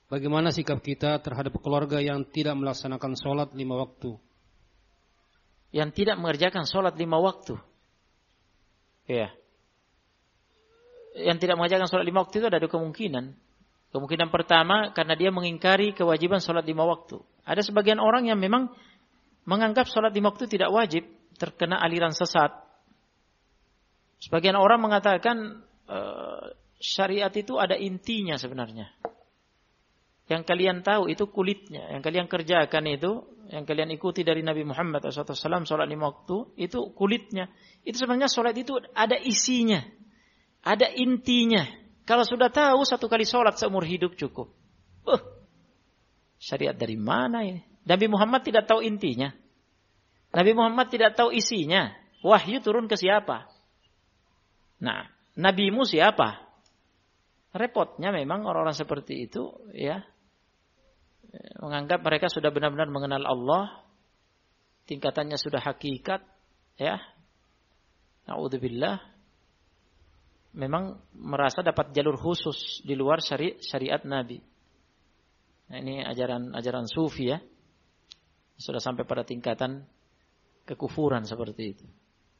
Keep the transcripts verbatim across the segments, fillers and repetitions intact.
Bagaimana sikap kita terhadap keluarga yang tidak melaksanakan sholat lima waktu? Yang tidak mengerjakan sholat lima waktu. Ya. Yang tidak mengerjakan sholat lima waktu itu ada dua kemungkinan. Kemungkinan pertama karena dia mengingkari kewajiban sholat lima waktu. Ada sebagian orang yang memang menganggap sholat lima waktu tidak wajib, terkena aliran sesat. Sebagian orang mengatakan uh, syariat itu ada intinya sebenarnya. Yang kalian tahu itu kulitnya. Yang kalian kerjakan itu, yang kalian ikuti dari Nabi Muhammad shallallahu alaihi wasallam, sholat lima waktu, itu kulitnya. Itu sebenarnya sholat itu ada isinya. Ada intinya. Kalau sudah tahu satu kali sholat seumur hidup cukup. Uh, syariat dari mana ini? Nabi Muhammad tidak tahu intinya. Nabi Muhammad tidak tahu isinya. Wahyu turun ke siapa? Nah, nabimu siapa? Repotnya memang orang-orang seperti itu, ya, menganggap mereka sudah benar-benar mengenal Allah, tingkatannya sudah hakikat, ya. Na'udzubillah. Memang merasa dapat jalur khusus di luar syari- syariat Nabi. Nah, ini ajaran-ajaran sufi, ya. Sudah sampai pada tingkatan kekufuran seperti itu.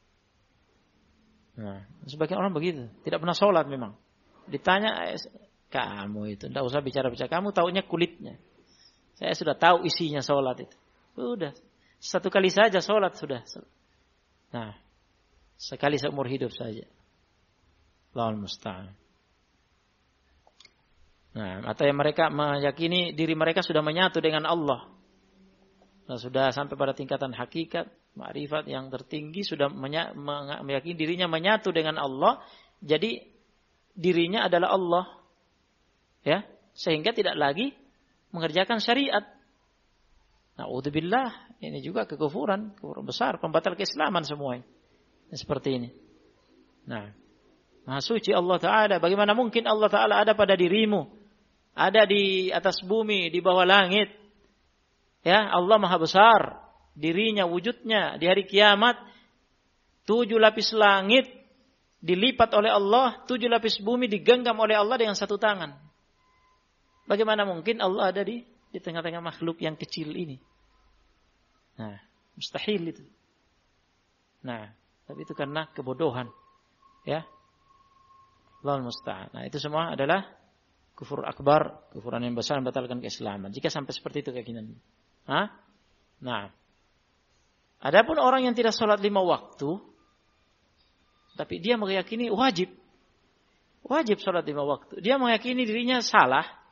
Nah, sebagian orang begitu, tidak pernah sholat memang. Ditanya, kamu itu, tidak usah bicara-bicara, kamu taunya kulitnya. Saya sudah tahu isinya sholat itu. Sudah, satu kali saja sholat sudah. Nah, sekali seumur hidup saja. Allahul musta'an. Nah, atau yang mereka meyakini diri mereka sudah menyatu dengan Allah. Nah, sudah sampai pada tingkatan hakikat, ma'rifat yang tertinggi, sudah meyakini dirinya menyatu dengan Allah. Jadi dirinya adalah Allah, ya, sehingga tidak lagi mengerjakan syariat. Na'udzubillah, ini juga kekufuran, kekufuran besar, pembatal keislaman semuanya. Seperti ini. Nah, Maha suci Allah Ta'ala. Bagaimana mungkin Allah Ta'ala ada pada dirimu, ada di atas bumi, di bawah langit? Ya, Allah Maha besar, dirinya, wujudnya di hari kiamat. Tujuh lapis langit dilipat oleh Allah, tujuh lapis bumi digenggam oleh Allah dengan satu tangan. Bagaimana mungkin Allah ada di di tengah-tengah makhluk yang kecil ini? Nah, mustahil itu. Nah, tapi itu karena kebodohan, ya. Allahul musta'an. Nah, itu semua adalah kufur akbar, kufuran yang besar yang membatalkan keislaman. Jika sampai seperti itu keyakinan. Hah? Nah, adapun orang yang tidak sholat lima waktu, tapi dia meyakini wajib. Wajib sholat lima waktu. Dia meyakini dirinya salah.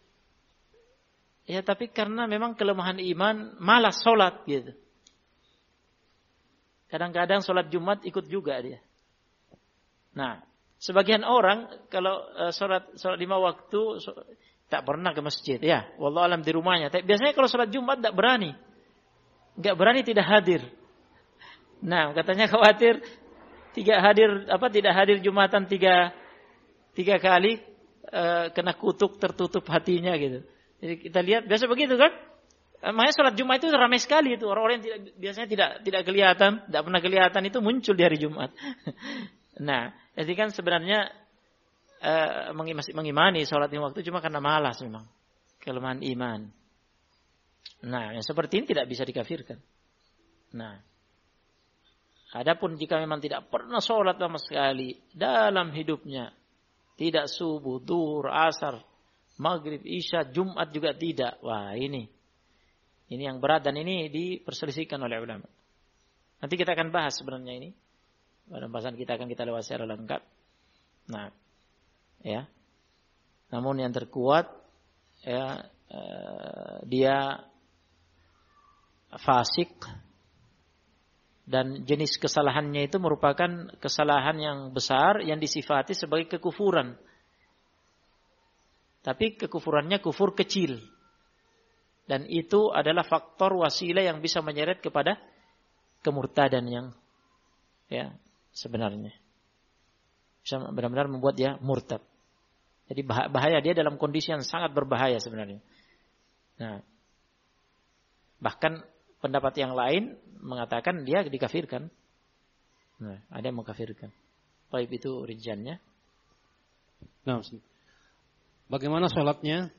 Ya, tapi karena memang kelemahan iman, malas sholat gitu. Kadang-kadang sholat Jumat ikut juga dia. Nah, sebagian orang kalau uh, sholat, sholat lima waktu sholat, tak pernah ke masjid. Ya, wallahu alam di rumahnya. Tapi biasanya kalau sholat Jumat tak berani. Enggak berani, tidak hadir. Nah, katanya khawatir tiga hadir apa tidak hadir Jumatan tiga tiga kali uh, kena kutuk, tertutup hatinya gitu. Jadi kita lihat biasa begitu kan? Makanya sholat Jumat itu ramai sekali itu. Orang-orang yang tidak, biasanya tidak tidak kelihatan, tidak pernah kelihatan itu muncul di hari Jumat. Nah, jadi kan sebenarnya uh, mengimani sholat lima waktu cuma karena malas memang, kelemahan iman. Nah, yang seperti ini tidak bisa dikafirkan. Nah, adapun jika memang tidak pernah sholat sama sekali dalam hidupnya, tidak subuh, duhur, asar, maghrib, isya, Jumat juga tidak. Wah, ini. Ini yang berat dan ini diperselisihkan oleh ulama. Nanti kita akan bahas sebenarnya ini. Pada bahasan kita akan kita lewat secara lengkap. Nah, ya. Namun yang terkuat, ya, eh, dia fasik dan jenis kesalahannya itu merupakan kesalahan yang besar yang disifati sebagai kekufuran. Tapi kekufurannya kufur kecil. Dan itu adalah faktor wasilah yang bisa menyeret kepada kemurtadan yang ya sebenarnya. Bisa benar-benar membuat dia murtad. Jadi bahaya dia dalam kondisi yang sangat berbahaya sebenarnya. Nah, bahkan pendapat yang lain mengatakan dia dikafirkan. Nah, ada yang mengkafirkan. Baik itu rinjannya. Nah, bagaimana sholatnya